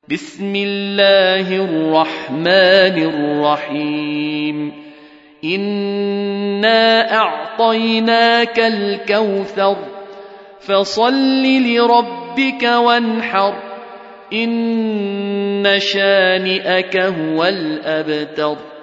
بسم الله الرحمن الرحيم إنا أعطيناك الكوثر فصل لربك وانحر إن شانئك هو الأبتر